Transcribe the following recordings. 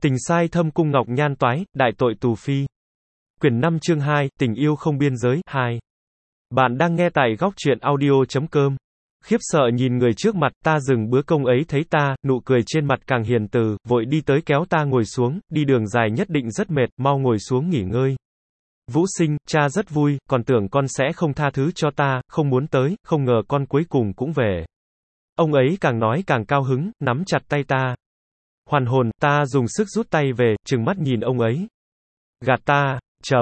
Tình sai thâm cung ngọc nhan toái, đại tội tù phi. Quyển 5 chương 2, tình yêu không biên giới, 2. Bạn đang nghe tại góc truyện audio.com. Khiếp sợ nhìn người trước mặt, ta dừng bữa công ấy thấy ta, nụ cười trên mặt càng hiền từ, vội đi tới kéo ta ngồi xuống, đi đường dài nhất định rất mệt, mau ngồi xuống nghỉ ngơi. Vũ Sinh, cha rất vui, còn tưởng con sẽ không tha thứ cho ta, không muốn tới, không ngờ con cuối cùng cũng về. Ông ấy càng nói càng cao hứng, nắm chặt tay ta. Hoàn hồn, ta dùng sức rút tay về, trừng mắt nhìn ông ấy. Gạt ta,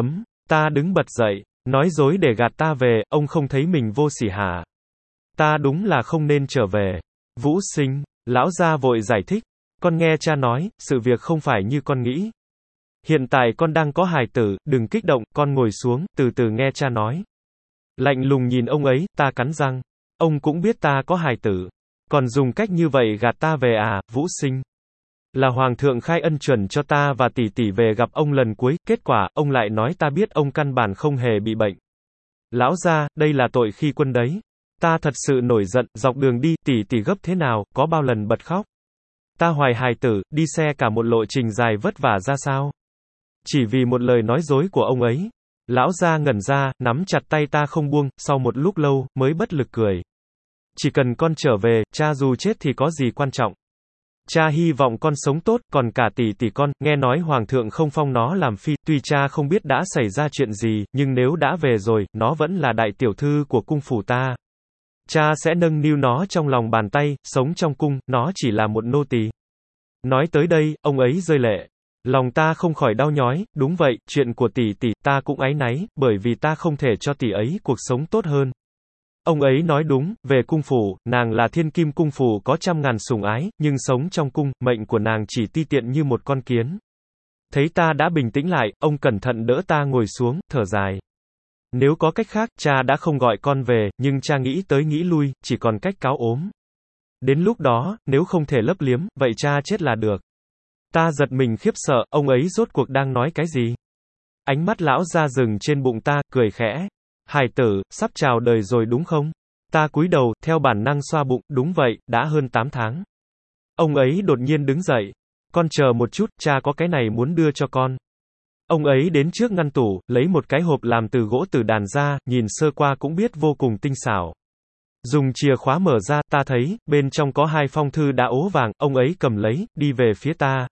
ta đứng bật dậy, nói dối để gạt ta về, ông không thấy mình vô sỉ hả? Ta đúng là không nên trở về. Vũ Sinh, lão gia vội giải thích. Con nghe cha nói, sự việc không phải như con nghĩ. Hiện tại con đang có hài tử, đừng kích động, con ngồi xuống, từ từ nghe cha nói. Lạnh lùng nhìn ông ấy, ta cắn răng. Ông cũng biết ta có hài tử. Còn dùng cách như vậy gạt ta về à, Vũ Sinh? Là Hoàng thượng khai ân chuẩn cho ta và tỷ tỷ về gặp ông lần cuối, kết quả, ông lại nói ta biết ông căn bản không hề bị bệnh. Lão gia, đây là tội khi quân đấy. Ta thật sự nổi giận, dọc đường đi, tỷ tỷ gấp thế nào, có bao lần bật khóc. Ta hoài hài tử, đi xe cả một lộ trình dài vất vả ra sao. Chỉ vì một lời nói dối của ông ấy. Lão gia ngẩn ra, nắm chặt tay ta không buông, sau một lúc lâu, mới bất lực cười. Chỉ cần con trở về, cha dù chết thì có gì quan trọng. Cha hy vọng con sống tốt, còn cả tỷ tỷ con, nghe nói Hoàng thượng không phong nó làm phi, tuy cha không biết đã xảy ra chuyện gì, nhưng nếu đã về rồi, nó vẫn là đại tiểu thư của cung phủ ta. Cha sẽ nâng niu nó trong lòng bàn tay, sống trong cung, nó chỉ là một nô tỳ. Nói tới đây, ông ấy rơi lệ. Lòng ta không khỏi đau nhói, đúng vậy, chuyện của tỷ tỷ, ta cũng áy náy, bởi vì ta không thể cho tỷ ấy cuộc sống tốt hơn. Ông ấy nói đúng, về cung phủ, nàng là thiên kim cung phủ có trăm ngàn sủng ái, nhưng sống trong cung, mệnh của nàng chỉ ti tiện như một con kiến. Thấy ta đã bình tĩnh lại, ông cẩn thận đỡ ta ngồi xuống, thở dài. Nếu có cách khác, cha đã không gọi con về, nhưng cha nghĩ tới nghĩ lui, chỉ còn cách cáo ốm. Đến lúc đó, nếu không thể lấp liếm, vậy cha chết là được. Ta giật mình khiếp sợ, ông ấy rốt cuộc đang nói cái gì? Ánh mắt lão ra dừng trên bụng ta, cười khẽ. Hài tử, sắp chào đời rồi đúng không? Ta cúi đầu, theo bản năng xoa bụng, đúng vậy, đã hơn 8 tháng. Ông ấy đột nhiên đứng dậy. Con chờ một chút, cha có cái này muốn đưa cho con. Ông ấy đến trước ngăn tủ, lấy một cái hộp làm từ gỗ tử đàn ra, nhìn sơ qua cũng biết vô cùng tinh xảo. Dùng chìa khóa mở ra, ta thấy, bên trong có 2 phong thư đã ố vàng, ông ấy cầm lấy, đi về phía ta.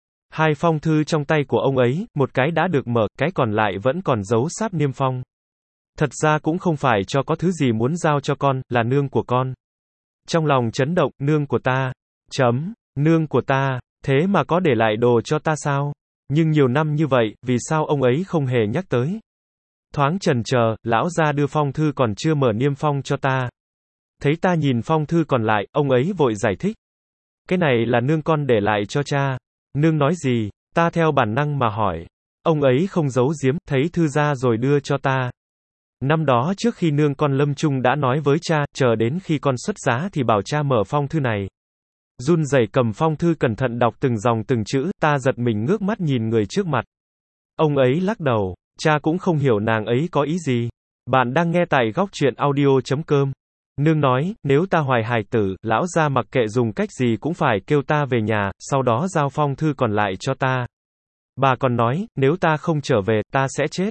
2 phong thư trong tay của ông ấy, một cái đã được mở, cái còn lại vẫn còn dấu sáp niêm phong. Thật ra cũng không phải cho có thứ gì muốn giao cho con, là nương của con. Trong lòng chấn động, nương của ta. Nương của ta, thế mà có để lại đồ cho ta sao? Nhưng nhiều năm như vậy, vì sao ông ấy không hề nhắc tới? Thoáng chần chờ, lão gia đưa phong thư còn chưa mở niêm phong cho ta. Thấy ta nhìn phong thư còn lại, ông ấy vội giải thích. Cái này là nương con để lại cho cha. Nương nói gì? Ta theo bản năng mà hỏi. Ông ấy không giấu giếm, thấy thư ra rồi đưa cho ta. Năm đó trước khi nương con lâm chung đã nói với cha, chờ đến khi con xuất giá thì bảo cha mở phong thư này. Run rẩy cầm phong thư cẩn thận đọc từng dòng từng chữ, ta giật mình ngước mắt nhìn người trước mặt. Ông ấy lắc đầu, cha cũng không hiểu nàng ấy có ý gì. Bạn đang nghe tại góc truyện audio.com. Nương nói, nếu ta hoài hài tử, lão gia mặc kệ dùng cách gì cũng phải kêu ta về nhà, sau đó giao phong thư còn lại cho ta. Bà còn nói, nếu ta không trở về, ta sẽ chết.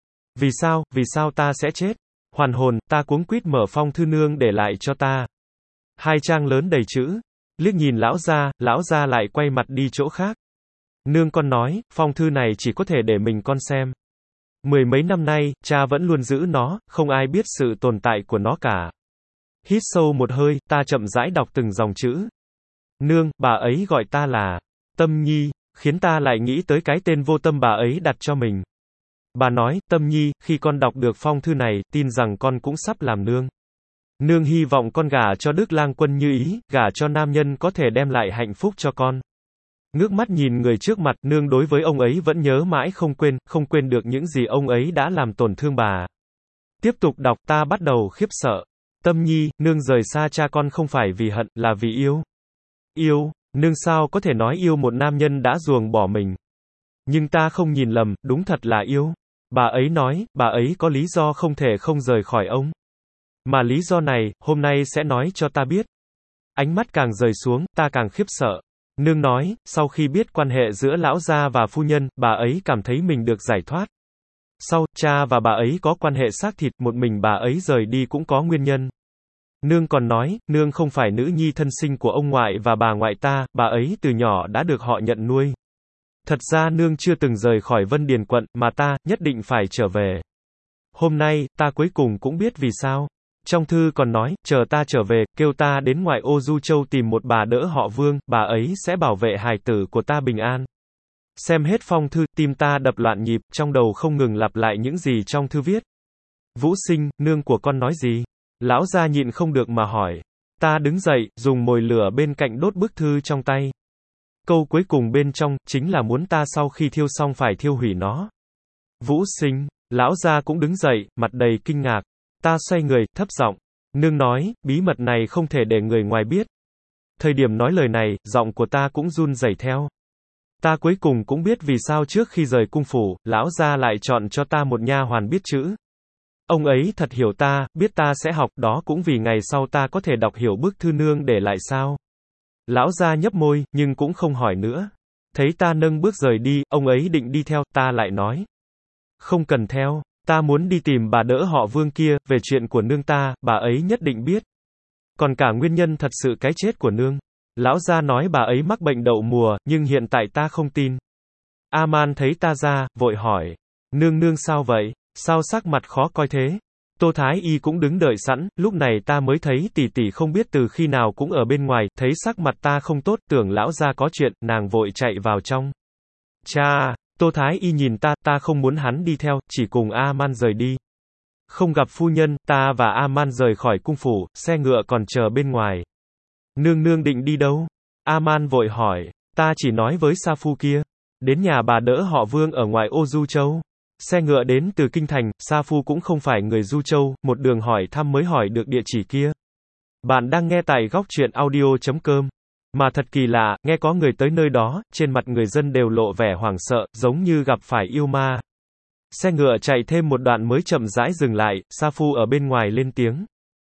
Vì sao ta sẽ chết? Hoàn hồn, ta cuống quýt mở phong thư nương để lại cho ta. 2 trang lớn đầy chữ. Liếc nhìn lão gia lại quay mặt đi chỗ khác. Nương con nói, phong thư này chỉ có thể để mình con xem. 10 mấy năm nay, cha vẫn luôn giữ nó, không ai biết sự tồn tại của nó cả. Hít sâu một hơi, ta chậm rãi đọc từng dòng chữ. Nương, bà ấy gọi ta là Tâm Nhi, khiến ta lại nghĩ tới cái tên vô tâm bà ấy đặt cho mình. Bà nói, Tâm Nhi, khi con đọc được phong thư này, tin rằng con cũng sắp làm nương. Nương hy vọng con gả cho Đức Lang Quân như ý, gả cho nam nhân có thể đem lại hạnh phúc cho con. Ngước mắt nhìn người trước mặt, nương đối với ông ấy vẫn nhớ mãi không quên được những gì ông ấy đã làm tổn thương bà. Tiếp tục đọc, ta bắt đầu khiếp sợ. Tâm Nhi, nương rời xa cha con không phải vì hận, là vì yêu. Yêu, nương sao có thể nói yêu một nam nhân đã ruồng bỏ mình. Nhưng ta không nhìn lầm, đúng thật là yêu. Bà ấy nói, bà ấy có lý do không thể không rời khỏi ông. Mà lý do này, hôm nay sẽ nói cho ta biết. Ánh mắt càng rời xuống, ta càng khiếp sợ. Nương nói, sau khi biết quan hệ giữa lão gia và phu nhân, bà ấy cảm thấy mình được giải thoát. Sau, cha và bà ấy có quan hệ xác thịt, một mình bà ấy rời đi cũng có nguyên nhân. Nương còn nói, nương không phải nữ nhi thân sinh của ông ngoại và bà ngoại ta, bà ấy từ nhỏ đã được họ nhận nuôi. Thật ra nương chưa từng rời khỏi Vân Điền quận, mà ta, nhất định phải trở về. Hôm nay, ta cuối cùng cũng biết vì sao. Trong thư còn nói, chờ ta trở về, kêu ta đến ngoại ô Du Châu tìm một bà đỡ họ Vương, bà ấy sẽ bảo vệ hài tử của ta bình an. Xem hết phong thư, tim ta đập loạn nhịp, trong đầu không ngừng lặp lại những gì trong thư viết. Vũ Sinh, nương của con nói gì? Lão gia nhịn không được mà hỏi. Ta đứng dậy, dùng mồi lửa bên cạnh đốt bức thư trong tay. Câu cuối cùng bên trong, chính là muốn ta sau khi thiêu xong phải thiêu hủy nó. Vũ Sinh, lão gia cũng đứng dậy, mặt đầy kinh ngạc. Ta xoay người, thấp giọng. Nương nói, bí mật này không thể để người ngoài biết. Thời điểm nói lời này, giọng của ta cũng run rẩy theo. Ta cuối cùng cũng biết vì sao trước khi rời cung phủ, lão gia lại chọn cho ta một nha hoàn biết chữ. Ông ấy thật hiểu ta, biết ta sẽ học, đó cũng vì ngày sau ta có thể đọc hiểu bức thư nương để lại sao. Lão gia nhấp môi, nhưng cũng không hỏi nữa. Thấy ta nâng bước rời đi, ông ấy định đi theo, ta lại nói. Không cần theo, ta muốn đi tìm bà đỡ họ Vương kia, về chuyện của nương ta, bà ấy nhất định biết. Còn cả nguyên nhân thật sự cái chết của nương. Lão gia nói bà ấy mắc bệnh đậu mùa, nhưng hiện tại ta không tin. A-man thấy ta ra, vội hỏi. Nương sao vậy? Sao sắc mặt khó coi thế? Tô Thái Y cũng đứng đợi sẵn, lúc này ta mới thấy tỷ tỷ không biết từ khi nào cũng ở bên ngoài, thấy sắc mặt ta không tốt, tưởng lão gia có chuyện, nàng vội chạy vào trong. Cha, Tô Thái Y nhìn ta không muốn hắn đi theo, chỉ cùng A-man rời đi. Không gặp phu nhân, ta và A-man rời khỏi cung phủ, xe ngựa còn chờ bên ngoài. Nương định đi đâu? A-man vội hỏi, ta chỉ nói với Sa Phu kia. Đến nhà bà đỡ họ Vương ở ngoài ô Du Châu. Xe ngựa đến từ Kinh Thành, Sa Phu cũng không phải người Du Châu, một đường hỏi thăm mới hỏi được địa chỉ kia. Bạn đang nghe tại góc truyện audio.com. Mà thật kỳ lạ, nghe có người tới nơi đó, trên mặt người dân đều lộ vẻ hoảng sợ, giống như gặp phải yêu ma. Xe ngựa chạy thêm một đoạn mới chậm rãi dừng lại, Sa Phu ở bên ngoài lên tiếng.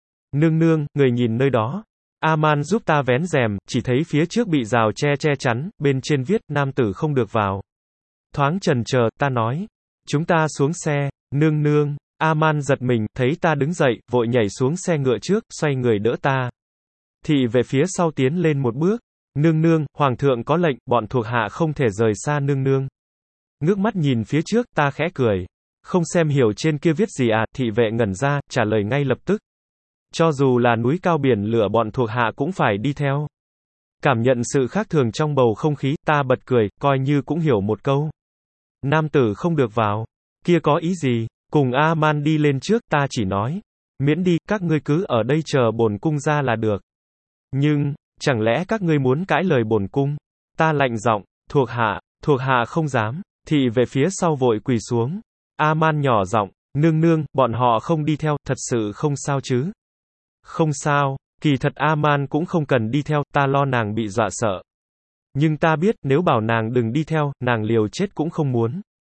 Nương, người nhìn nơi đó. A-man giúp ta vén rèm, chỉ thấy phía trước bị rào che chắn, bên trên viết, nam tử không được vào. Thoáng chần chờ, ta nói. Chúng ta xuống xe, nương. A-man giật mình, thấy ta đứng dậy, vội nhảy xuống xe ngựa trước, xoay người đỡ ta. Thị về phía sau tiến lên một bước. Nương, hoàng thượng có lệnh, bọn thuộc hạ không thể rời xa nương. Ngước mắt nhìn phía trước, ta khẽ cười. Không xem hiểu trên kia viết gì à, thị vệ ngẩn ra, trả lời ngay lập tức. Cho dù là núi cao biển lửa bọn thuộc hạ cũng phải đi theo. Cảm nhận sự khác thường trong bầu không khí, ta bật cười, coi như cũng hiểu một câu. Nam tử không được vào. Kia có ý gì? Cùng A-man đi lên trước, ta chỉ nói. Miễn đi, các ngươi cứ ở đây chờ bổn cung ra là được. Nhưng, chẳng lẽ các ngươi muốn cãi lời bổn cung? Ta lạnh giọng, thuộc hạ không dám. Thị về phía sau vội quỳ xuống. A-man nhỏ giọng, nương, bọn họ không đi theo, thật sự không sao chứ? Không sao, kỳ thật A-man cũng không cần đi theo, ta lo nàng bị dọa sợ. Nhưng ta biết, nếu bảo nàng đừng đi theo, nàng liều chết cũng không muốn.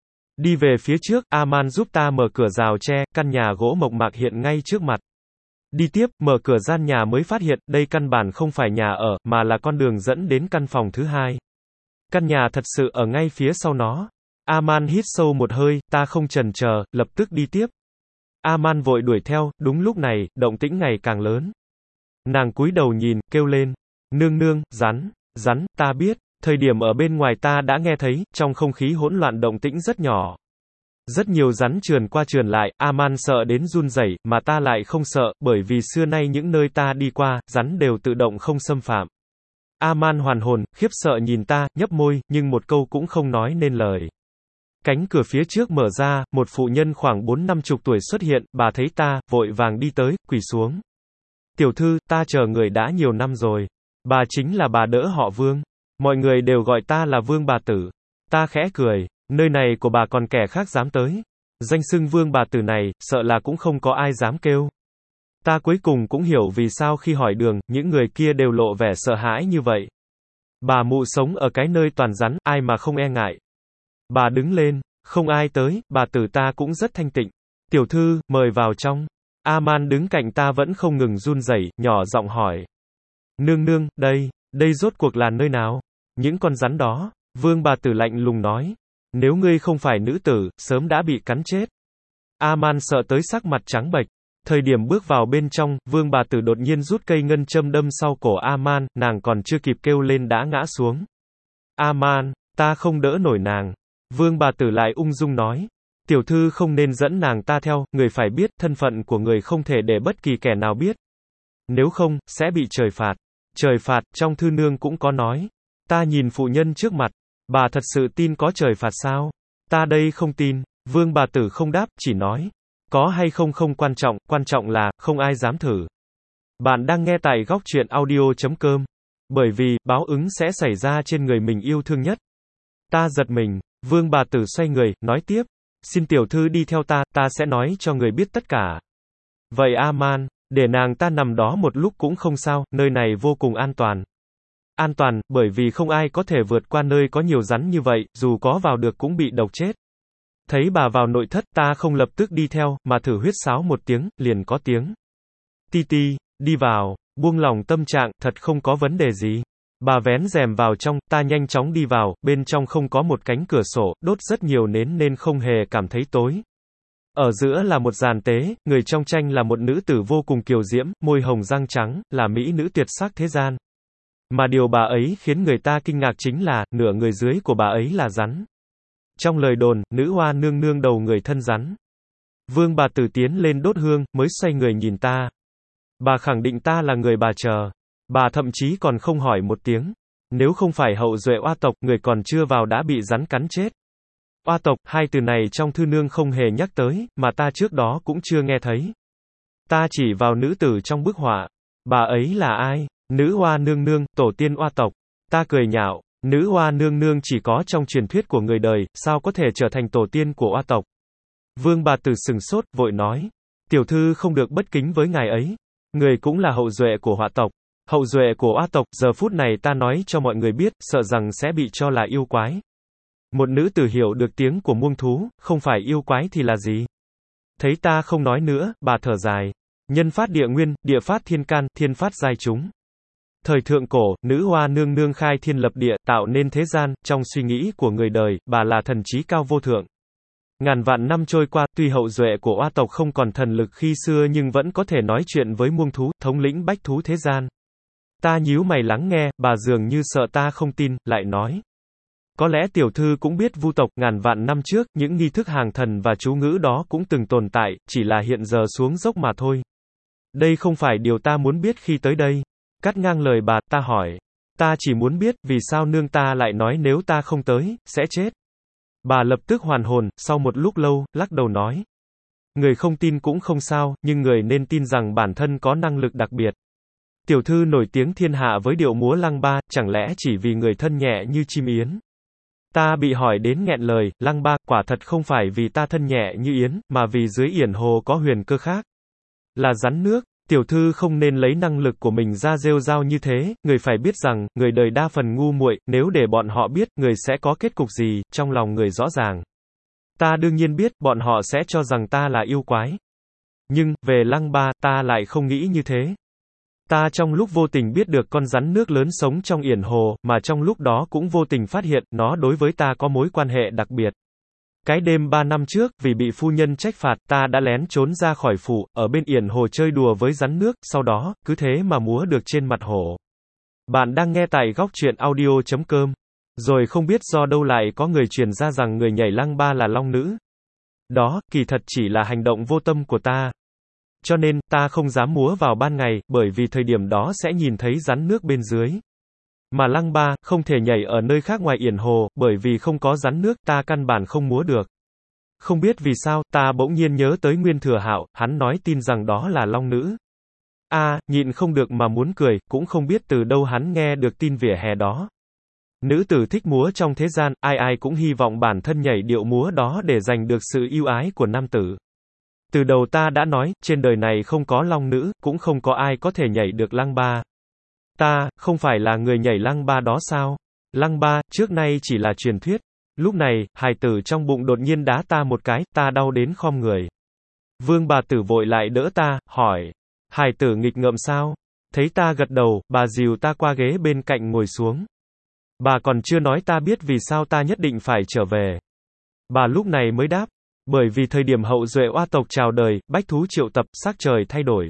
Đi về phía trước, A-man giúp ta mở cửa rào tre, căn nhà gỗ mộc mạc hiện ngay trước mặt. Đi tiếp, mở cửa gian nhà mới phát hiện, đây căn bản không phải nhà ở, mà là con đường dẫn đến căn phòng thứ hai. Căn nhà thật sự ở ngay phía sau nó. A-man hít sâu một hơi, ta không chần chờ, lập tức đi tiếp. A-man vội đuổi theo, đúng lúc này, động tĩnh ngày càng lớn. Nàng cúi đầu nhìn, kêu lên. Nương, rắn, ta biết. Thời điểm ở bên ngoài ta đã nghe thấy, trong không khí hỗn loạn động tĩnh rất nhỏ. Rất nhiều rắn trườn qua trườn lại, A-man sợ đến run rẩy, mà ta lại không sợ, bởi vì xưa nay những nơi ta đi qua, rắn đều tự động không xâm phạm. A-man hoàn hồn, khiếp sợ nhìn ta, nhấp môi, nhưng một câu cũng không nói nên lời. Cánh cửa phía trước mở ra, một phụ nhân khoảng 40-50 tuổi xuất hiện, bà thấy ta, vội vàng đi tới, quỳ xuống. Tiểu thư, ta chờ người đã nhiều năm rồi. Bà chính là bà đỡ họ Vương. Mọi người đều gọi ta là Vương bà tử. Ta khẽ cười, nơi này của bà còn kẻ khác dám tới. Danh xưng Vương bà tử này, sợ là cũng không có ai dám kêu. Ta cuối cùng cũng hiểu vì sao khi hỏi đường, những người kia đều lộ vẻ sợ hãi như vậy. Bà mụ sống ở cái nơi toàn rắn, ai mà không e ngại. Bà đứng lên, không ai tới, bà tử ta cũng rất thanh tịnh. Tiểu thư, mời vào trong. A-man đứng cạnh ta vẫn không ngừng run rẩy, nhỏ giọng hỏi. Nương, đây rốt cuộc là nơi nào? Những con rắn đó, Vương bà tử lạnh lùng nói. Nếu ngươi không phải nữ tử, sớm đã bị cắn chết. A-man sợ tới sắc mặt trắng bệch. Thời điểm bước vào bên trong, Vương bà tử đột nhiên rút cây ngân châm đâm sau cổ A-man, nàng còn chưa kịp kêu lên đã ngã xuống. A-man, ta không đỡ nổi nàng. Vương bà tử lại ung dung nói. Tiểu thư không nên dẫn nàng ta theo, người phải biết, thân phận của người không thể để bất kỳ kẻ nào biết. Nếu không, sẽ bị trời phạt. Trời phạt, trong thư nương cũng có nói. Ta nhìn phụ nhân trước mặt. Bà thật sự tin có trời phạt sao? Ta đây không tin. Vương bà tử không đáp, chỉ nói. Có hay không không quan trọng là, không ai dám thử. Bạn đang nghe tại góc truyện audio.com. Bởi vì, báo ứng sẽ xảy ra trên người mình yêu thương nhất. Ta giật mình. Vương bà tử xoay người, nói tiếp. Xin tiểu thư đi theo ta sẽ nói cho người biết tất cả. Vậy A-man, để nàng ta nằm đó một lúc cũng không sao, nơi này vô cùng an toàn. An toàn, bởi vì không ai có thể vượt qua nơi có nhiều rắn như vậy, dù có vào được cũng bị độc chết. Thấy bà vào nội thất, ta không lập tức đi theo, mà thử huyết sáo một tiếng, liền có tiếng. Ti ti, đi vào, buông lòng tâm trạng, thật không có vấn đề gì. Bà vén rèm vào trong, ta nhanh chóng đi vào, bên trong không có một cánh cửa sổ, đốt rất nhiều nến nên không hề cảm thấy tối. Ở giữa là một giàn tế, người trong tranh là một nữ tử vô cùng kiều diễm, môi hồng răng trắng, là mỹ nữ tuyệt sắc thế gian. Mà điều bà ấy khiến người ta kinh ngạc chính là, nửa người dưới của bà ấy là rắn. Trong lời đồn, nữ hoa nương nương đầu người thân rắn. Vương bà tử tiến lên đốt hương, mới xoay người nhìn ta. Bà khẳng định ta là người bà chờ. Bà thậm chí còn không hỏi một tiếng. Nếu không phải hậu duệ oa tộc, người còn chưa vào đã bị rắn cắn chết. Oa tộc, hai từ này trong thư nương không hề nhắc tới, mà ta trước đó cũng chưa nghe thấy. Ta chỉ vào nữ tử trong bức họa. Bà ấy là ai? Nữ hoa nương nương, tổ tiên oa tộc. Ta cười nhạo. Nữ hoa nương nương chỉ có trong truyền thuyết của người đời, sao có thể trở thành tổ tiên của oa tộc? Vương bà tử sừng sốt, vội nói. Tiểu thư không được bất kính với ngài ấy. Người cũng là hậu duệ của họa tộc. Hậu duệ của oa tộc, giờ phút này ta nói cho mọi người biết, sợ rằng sẽ bị cho là yêu quái. Một nữ tử hiểu được tiếng của muông thú, không phải yêu quái thì là gì? Thấy ta không nói nữa, bà thở dài. Nhân phát địa nguyên, địa phát thiên can, thiên phát giai chúng. Thời thượng cổ, nữ hoa nương nương khai thiên lập địa, tạo nên thế gian, trong suy nghĩ của người đời, bà là thần trí cao vô thượng. Ngàn vạn năm trôi qua, tuy hậu duệ của oa tộc không còn thần lực khi xưa nhưng vẫn có thể nói chuyện với muông thú, thống lĩnh bách thú thế gian. Ta nhíu mày lắng nghe, bà dường như sợ ta không tin, lại nói. Có lẽ tiểu thư cũng biết vu tộc, ngàn vạn năm trước, những nghi thức hàng thần và chú ngữ đó cũng từng tồn tại, chỉ là hiện giờ xuống dốc mà thôi. Đây không phải điều ta muốn biết khi tới đây. Cắt ngang lời bà, ta hỏi. Ta chỉ muốn biết, vì sao nương ta lại nói nếu ta không tới, sẽ chết. Bà lập tức hoàn hồn, sau một lúc lâu, lắc đầu nói. Người không tin cũng không sao, nhưng người nên tin rằng bản thân có năng lực đặc biệt. Tiểu thư nổi tiếng thiên hạ với điệu múa lăng ba, chẳng lẽ chỉ vì người thân nhẹ như chim yến? Ta bị hỏi đến nghẹn lời, lăng ba, quả thật không phải vì ta thân nhẹ như yến, mà vì dưới yển hồ có huyền cơ khác. Là rắn nước. Tiểu thư không nên lấy năng lực của mình ra rêu rao như thế, người phải biết rằng, người đời đa phần ngu muội, nếu để bọn họ biết, người sẽ có kết cục gì, trong lòng người rõ ràng. Ta đương nhiên biết, bọn họ sẽ cho rằng ta là yêu quái. Nhưng, về lăng ba, ta lại không nghĩ như thế. Ta trong lúc vô tình biết được con rắn nước lớn sống trong yển hồ, mà trong lúc đó cũng vô tình phát hiện, nó đối với ta có mối quan hệ đặc biệt. Cái đêm 3 năm trước, vì bị phu nhân trách phạt, ta đã lén trốn ra khỏi phủ, ở bên yển hồ chơi đùa với rắn nước, sau đó, cứ thế mà múa được trên mặt hồ. Bạn đang nghe tại góc truyện audio.com. Rồi không biết do đâu lại có người truyền ra rằng người nhảy lăng ba là long nữ. Đó, kỳ thật chỉ là hành động vô tâm của ta. Cho nên, ta không dám múa vào ban ngày, bởi vì thời điểm đó sẽ nhìn thấy rắn nước bên dưới. Mà lăng ba, không thể nhảy ở nơi khác ngoài yển hồ, bởi vì không có rắn nước, ta căn bản không múa được. Không biết vì sao, ta bỗng nhiên nhớ tới Nguyên Thừa Hạo, hắn nói tin rằng đó là long nữ. Nhịn không được mà muốn cười, cũng không biết từ đâu hắn nghe được tin vỉa hè đó. Nữ tử thích múa trong thế gian, ai ai cũng hy vọng bản thân nhảy điệu múa đó để giành được sự yêu ái của nam tử. Từ đầu ta đã nói, trên đời này không có long nữ, cũng không có ai có thể nhảy được lăng ba. Ta, không phải là người nhảy lăng ba đó sao? Lăng ba, trước nay chỉ là truyền thuyết. Lúc này, hài tử trong bụng đột nhiên đá ta một cái, ta đau đến khom người. Vương bà tử vội lại đỡ ta, hỏi. Hài tử nghịch ngợm sao? Thấy ta gật đầu, bà dìu ta qua ghế bên cạnh ngồi xuống. Bà còn chưa nói ta biết vì sao ta nhất định phải trở về. Bà lúc này mới đáp, bởi vì thời điểm hậu duệ oa tộc chào đời, bách thú triệu tập, sắc trời thay đổi.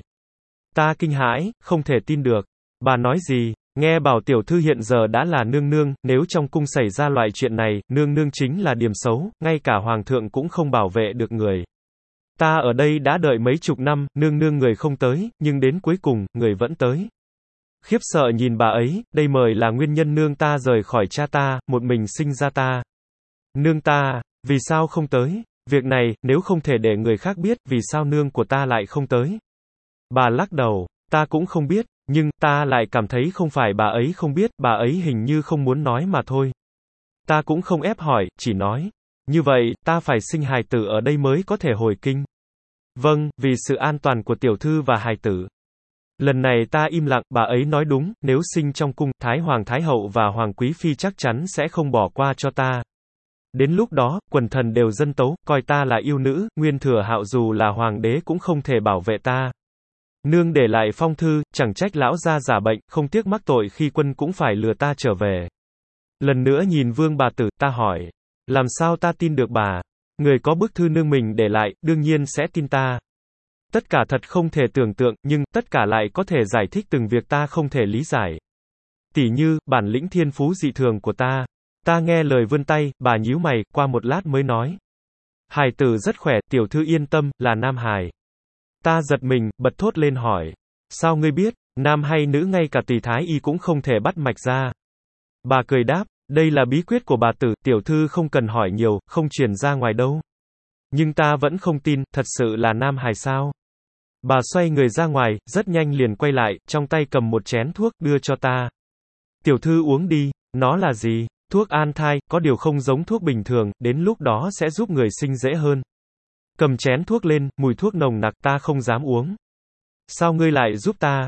Ta kinh hãi, không thể tin được. Bà nói gì? Nghe bảo tiểu thư hiện giờ đã là nương nương, nếu trong cung xảy ra loại chuyện này, nương nương chính là điểm xấu, ngay cả hoàng thượng cũng không bảo vệ được người. Ta ở đây đã đợi mấy chục năm, nương nương người không tới, nhưng đến cuối cùng, người vẫn tới. Khiếp sợ nhìn bà ấy, đây mời là nguyên nhân nương ta rời khỏi cha ta, một mình sinh ra ta. Nương ta, vì sao không tới? Việc này, nếu không thể để người khác biết, vì sao nương của ta lại không tới? Bà lắc đầu, ta cũng không biết, nhưng, ta lại cảm thấy không phải bà ấy không biết, bà ấy hình như không muốn nói mà thôi. Ta cũng không ép hỏi, chỉ nói. Như vậy, ta phải sinh hài tử ở đây mới có thể hồi kinh. Vâng, vì sự an toàn của tiểu thư và hài tử. Lần này ta im lặng, bà ấy nói đúng, nếu sinh trong cung, Thái Hoàng Thái Hậu và Hoàng Quý Phi chắc chắn sẽ không bỏ qua cho ta. Đến lúc đó, quần thần đều dân tấu, coi ta là yêu nữ, Nguyên Thừa Hạo dù là hoàng đế cũng không thể bảo vệ ta. Nương để lại phong thư, chẳng trách lão gia giả bệnh, không tiếc mắc tội khi quân cũng phải lừa ta trở về. Lần nữa nhìn Vương bà tử, ta hỏi, làm sao ta tin được bà? Người có bức thư nương mình để lại, đương nhiên sẽ tin ta. Tất cả thật không thể tưởng tượng, nhưng, tất cả lại có thể giải thích từng việc ta không thể lý giải. Tỉ như, bản lĩnh thiên phú dị thường của ta. Ta nghe lời vươn tay, bà nhíu mày, qua một lát mới nói. Hài tử rất khỏe, tiểu thư yên tâm, là nam hài. Ta giật mình, bật thốt lên hỏi. Sao ngươi biết, nam hay nữ ngay cả Tỳ Thái Y cũng không thể bắt mạch ra. Bà cười đáp, đây là bí quyết của bà tử, tiểu thư không cần hỏi nhiều, không truyền ra ngoài đâu. Nhưng ta vẫn không tin, thật sự là nam hài sao? Bà xoay người ra ngoài, rất nhanh liền quay lại, trong tay cầm một chén thuốc, đưa cho ta. Tiểu thư uống đi, nó là gì? Thuốc an thai, có điều không giống thuốc bình thường, đến lúc đó sẽ giúp người sinh dễ hơn. Cầm chén thuốc lên, mùi thuốc nồng nặc, ta không dám uống. Sao ngươi lại giúp ta?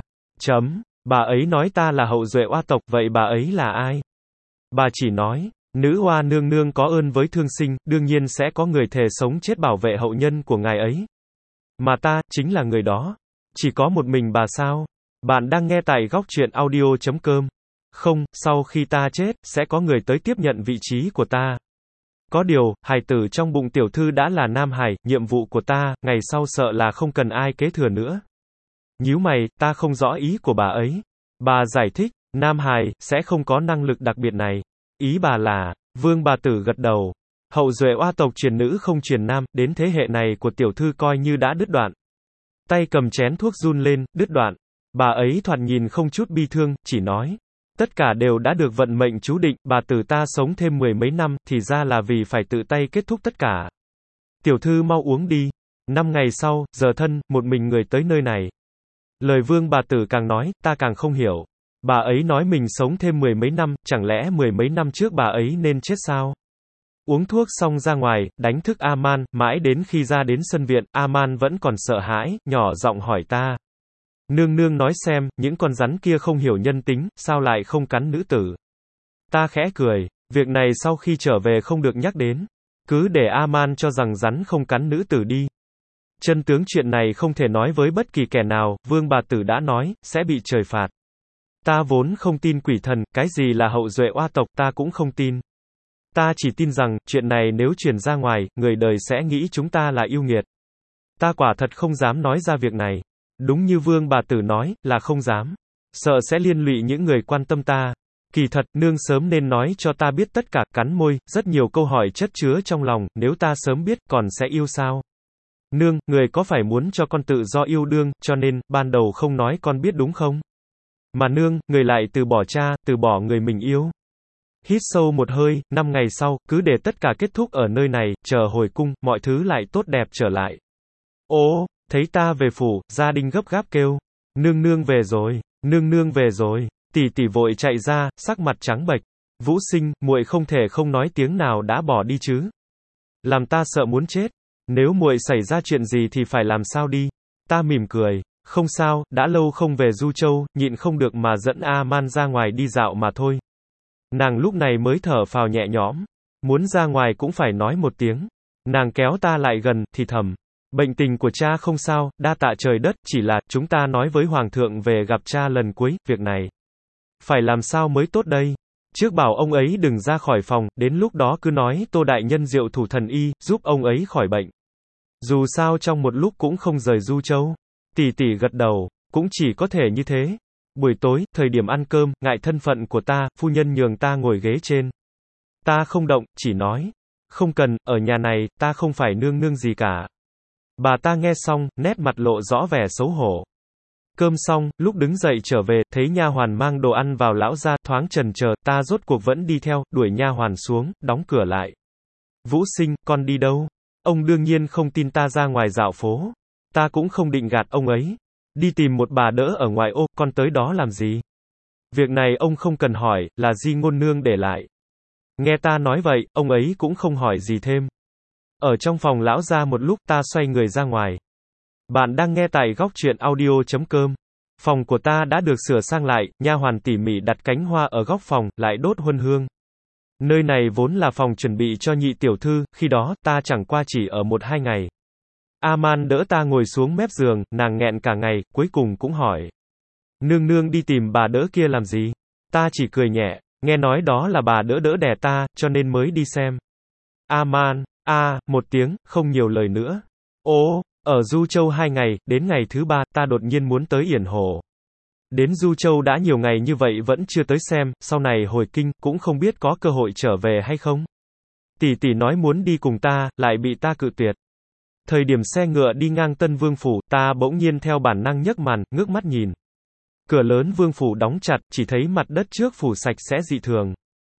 Bà ấy nói ta là hậu duệ oa tộc, vậy bà ấy là ai? Bà chỉ nói, nữ oa nương nương có ơn với thương sinh, đương nhiên sẽ có người thề sống chết bảo vệ hậu nhân của ngài ấy. Mà ta, chính là người đó. Chỉ có một mình bà sao? Bạn đang nghe tại góc truyện audio.com. Không, sau khi ta chết, sẽ có người tới tiếp nhận vị trí của ta. Có điều, hài tử trong bụng tiểu thư đã là nam hài, nhiệm vụ của ta, ngày sau sợ là không cần ai kế thừa nữa. Nhíu mày, ta không rõ ý của bà ấy. Bà giải thích, nam hài, sẽ không có năng lực đặc biệt này. Ý bà là, Vương bà tử gật đầu. Hậu duệ oa tộc truyền nữ không truyền nam, đến thế hệ này của tiểu thư coi như đã đứt đoạn. Tay cầm chén thuốc run lên, đứt đoạn. Bà ấy thoạt nhìn không chút bi thương, chỉ nói. Tất cả đều đã được vận mệnh chú định, bà tử ta sống thêm 10 mấy năm, thì ra là vì phải tự tay kết thúc tất cả. Tiểu thư mau uống đi. 5 ngày sau, giờ thân, một mình người tới nơi này. Lời Vương bà tử càng nói, ta càng không hiểu. Bà ấy nói mình sống thêm 10 mấy năm, chẳng lẽ 10 mấy năm trước bà ấy nên chết sao? Uống thuốc xong ra ngoài, đánh thức Aman, mãi đến khi ra đến sân viện, Aman vẫn còn sợ hãi, nhỏ giọng hỏi ta. Nương nương nói xem, những con rắn kia không hiểu nhân tính, sao lại không cắn nữ tử? Ta khẽ cười, việc này sau khi trở về không được nhắc đến. Cứ để Aman cho rằng rắn không cắn nữ tử đi. Chân tướng chuyện này không thể nói với bất kỳ kẻ nào, Vương bà tử đã nói, sẽ bị trời phạt. Ta vốn không tin quỷ thần, cái gì là hậu duệ oa tộc ta cũng không tin. Ta chỉ tin rằng, chuyện này nếu truyền ra ngoài, người đời sẽ nghĩ chúng ta là yêu nghiệt. Ta quả thật không dám nói ra việc này. Đúng như Vương bà tử nói, là không dám. Sợ sẽ liên lụy những người quan tâm ta. Kỳ thật, nương sớm nên nói cho ta biết tất cả, cắn môi, rất nhiều câu hỏi chất chứa trong lòng, nếu ta sớm biết, còn sẽ yêu sao? Nương, người có phải muốn cho con tự do yêu đương, cho nên, ban đầu không nói con biết đúng không? Mà nương, người lại từ bỏ cha, từ bỏ người mình yêu. Hít sâu một hơi, 5 ngày sau, cứ để tất cả kết thúc ở nơi này, chờ hồi cung, mọi thứ lại tốt đẹp trở lại. Ồ, thấy ta về phủ, gia đình gấp gáp kêu. Nương nương về rồi, nương nương về rồi. Tỷ tỷ vội chạy ra, sắc mặt trắng bệch. Vũ Sinh, muội không thể không nói tiếng nào đã bỏ đi chứ. Làm ta sợ muốn chết. Nếu muội xảy ra chuyện gì thì phải làm sao đi. Ta mỉm cười. Không sao, đã lâu không về Du Châu, nhịn không được mà dẫn A-man ra ngoài đi dạo mà thôi. Nàng lúc này mới thở phào nhẹ nhõm. Muốn ra ngoài cũng phải nói một tiếng. Nàng kéo ta lại gần, thì thầm. Bệnh tình của cha không sao, đa tạ trời đất, chỉ là, chúng ta nói với Hoàng thượng về gặp cha lần cuối, việc này. Phải làm sao mới tốt đây? Trước bảo ông ấy đừng ra khỏi phòng, đến lúc đó cứ nói Tô đại nhân diệu thủ thần y, giúp ông ấy khỏi bệnh. Dù sao trong một lúc cũng không rời Du Châu. Tỷ tỷ gật đầu, cũng chỉ có thể như thế. Buổi tối, thời điểm ăn cơm, ngại thân phận của ta, phu nhân nhường ta ngồi ghế trên. Ta không động, chỉ nói. Không cần, ở nhà này, ta không phải nương nương gì cả. Bà ta nghe xong, nét mặt lộ rõ vẻ xấu hổ. Cơm xong, lúc đứng dậy trở về, thấy nha hoàn mang đồ ăn vào lão gia, thoáng chần chờ, ta rốt cuộc vẫn đi theo, đuổi nha hoàn xuống, đóng cửa lại. Vũ Sinh, con đi đâu? Ông đương nhiên không tin ta ra ngoài dạo phố. Ta cũng không định gạt ông ấy. Đi tìm một bà đỡ ở ngoài ô, con tới đó làm gì? Việc này ông không cần hỏi, là Di Ngôn Nương để lại. Nghe ta nói vậy, ông ấy cũng không hỏi gì thêm. Ở trong phòng lão gia một lúc, ta xoay người ra ngoài. Bạn đang nghe tại góc truyện audio.com. Phòng của ta đã được sửa sang lại, nha hoàn tỉ mỉ đặt cánh hoa ở góc phòng, lại đốt huân hương. Nơi này vốn là phòng chuẩn bị cho nhị tiểu thư, khi đó, ta chẳng qua chỉ ở 1-2 ngày. A-man đỡ ta ngồi xuống mép giường, nàng nghẹn cả ngày, cuối cùng cũng hỏi. Nương nương đi tìm bà đỡ kia làm gì? Ta chỉ cười nhẹ, nghe nói đó là bà đỡ đỡ đẻ ta, cho nên mới đi xem. A-man, một tiếng, không nhiều lời nữa. Ồ, ở Du Châu 2 ngày, đến ngày thứ 3, ta đột nhiên muốn tới Yển Hồ. Đến Du Châu đã nhiều ngày như vậy vẫn chưa tới xem, sau này hồi kinh, cũng không biết có cơ hội trở về hay không. Tỷ tỷ nói muốn đi cùng ta, lại bị ta cự tuyệt. Thời điểm xe ngựa đi ngang Tân Vương Phủ, ta bỗng nhiên theo bản năng nhấc màn, ngước mắt nhìn. Cửa lớn Vương Phủ đóng chặt, chỉ thấy mặt đất trước phủ sạch sẽ dị thường.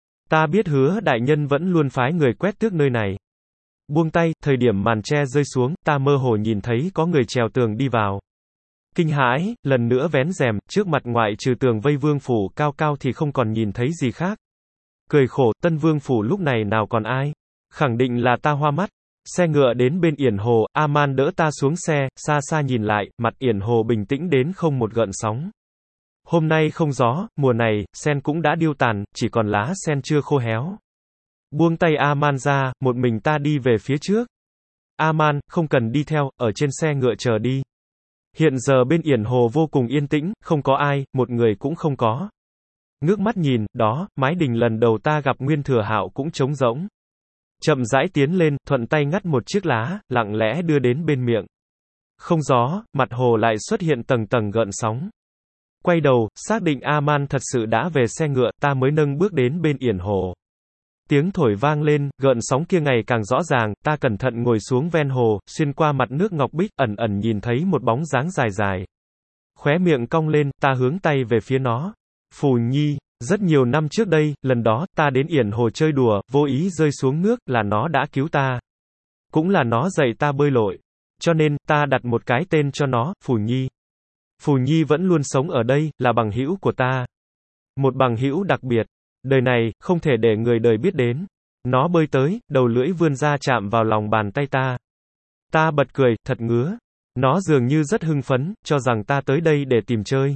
Ta biết Hứa đại nhân vẫn luôn phái người quét tước nơi này. Buông tay, thời điểm màn tre rơi xuống, ta mơ hồ nhìn thấy có người trèo tường đi vào. Kinh hãi, lần nữa vén rèm, trước mặt ngoại trừ tường vây Vương Phủ cao cao thì không còn nhìn thấy gì khác. Cười khổ, Tân Vương Phủ lúc này nào còn ai? Khẳng định là ta hoa mắt. Xe ngựa đến bên Yển Hồ, A-man đỡ ta xuống xe, xa xa nhìn lại, mặt Yển Hồ bình tĩnh đến không một gợn sóng. Hôm nay không gió, mùa này, sen cũng đã điêu tàn, chỉ còn lá sen chưa khô héo. Buông tay A-man ra, một mình ta đi về phía trước. A-man, không cần đi theo, ở trên xe ngựa chờ đi. Hiện giờ bên Yển Hồ vô cùng yên tĩnh, không có ai, một người cũng không có. Ngước mắt nhìn, đó, mái đình lần đầu ta gặp Nguyên Thừa Hạo cũng trống rỗng. Chậm rãi tiến lên, thuận tay ngắt một chiếc lá, lặng lẽ đưa đến bên miệng. Không gió, mặt hồ lại xuất hiện tầng tầng gợn sóng. Quay đầu, xác định A-man thật sự đã về xe ngựa, ta mới nâng bước đến bên Yển Hồ. Tiếng thổi vang lên, gợn sóng kia ngày càng rõ ràng, ta cẩn thận ngồi xuống ven hồ, xuyên qua mặt nước ngọc bích, ẩn ẩn nhìn thấy một bóng dáng dài dài. Khóe miệng cong lên, ta hướng tay về phía nó. Phù Nhi, rất nhiều năm trước đây, lần đó, ta đến Yển Hồ chơi đùa, vô ý rơi xuống nước, là nó đã cứu ta. Cũng là nó dạy ta bơi lội. Cho nên, ta đặt một cái tên cho nó, Phù Nhi. Phù Nhi vẫn luôn sống ở đây, là bằng hữu của ta. Một bằng hữu đặc biệt. Đời này, không thể để người đời biết đến. Nó bơi tới, đầu lưỡi vươn ra chạm vào lòng bàn tay ta. Ta bật cười, thật ngứa. Nó dường như rất hưng phấn, cho rằng ta tới đây để tìm chơi.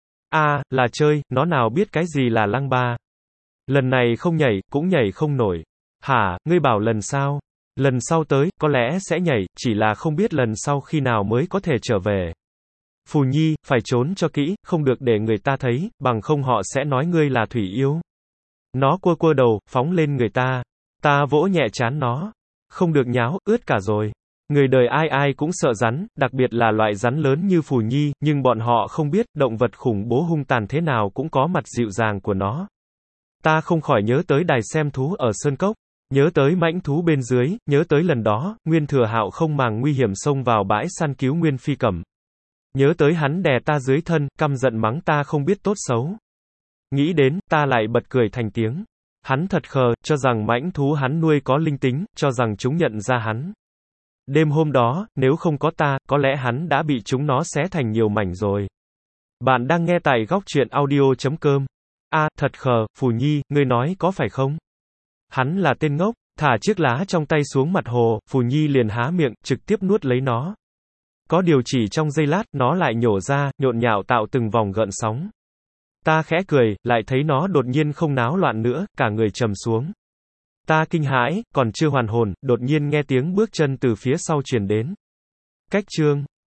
Là chơi, nó nào biết cái gì là lăng ba. Lần này không nhảy, cũng nhảy không nổi. Hả, ngươi bảo lần sau? Lần sau tới, có lẽ sẽ nhảy, chỉ là không biết lần sau khi nào mới có thể trở về. Phù Nhi, phải trốn cho kỹ, không được để người ta thấy, bằng không họ sẽ nói ngươi là thủy yêu. Nó cua cua đầu, phóng lên người ta. Ta vỗ nhẹ trán nó. Không được nháo, ướt cả rồi. Người đời ai ai cũng sợ rắn, đặc biệt là loại rắn lớn như Phù Nhi, nhưng bọn họ không biết, động vật khủng bố hung tàn thế nào cũng có mặt dịu dàng của nó. Ta không khỏi nhớ tới đài xem thú ở Sơn Cốc, nhớ tới mãnh thú bên dưới, nhớ tới lần đó, Nguyên Thừa Hạo không màng nguy hiểm xông vào bãi săn cứu Nguyên Phi Cẩm. Nhớ tới hắn đè ta dưới thân, căm giận mắng ta không biết tốt xấu. Nghĩ đến, ta lại bật cười thành tiếng. Hắn thật khờ, cho rằng mãnh thú hắn nuôi có linh tính, cho rằng chúng nhận ra hắn. Đêm hôm đó, nếu không có ta, có lẽ hắn đã bị chúng nó xé thành nhiều mảnh rồi. Bạn đang nghe tại góc truyện audio.com. Thật khờ, Phù Nhi, ngươi nói có phải không? Hắn là tên ngốc, thả chiếc lá trong tay xuống mặt hồ, Phù Nhi liền há miệng, trực tiếp nuốt lấy nó. Có điều chỉ trong giây lát, nó lại nhổ ra, nhộn nhạo tạo từng vòng gợn sóng. Ta khẽ cười, lại thấy nó đột nhiên không náo loạn nữa, cả người trầm xuống. Ta kinh hãi, còn chưa hoàn hồn, đột nhiên nghe tiếng bước chân từ phía sau truyền đến. Cách chương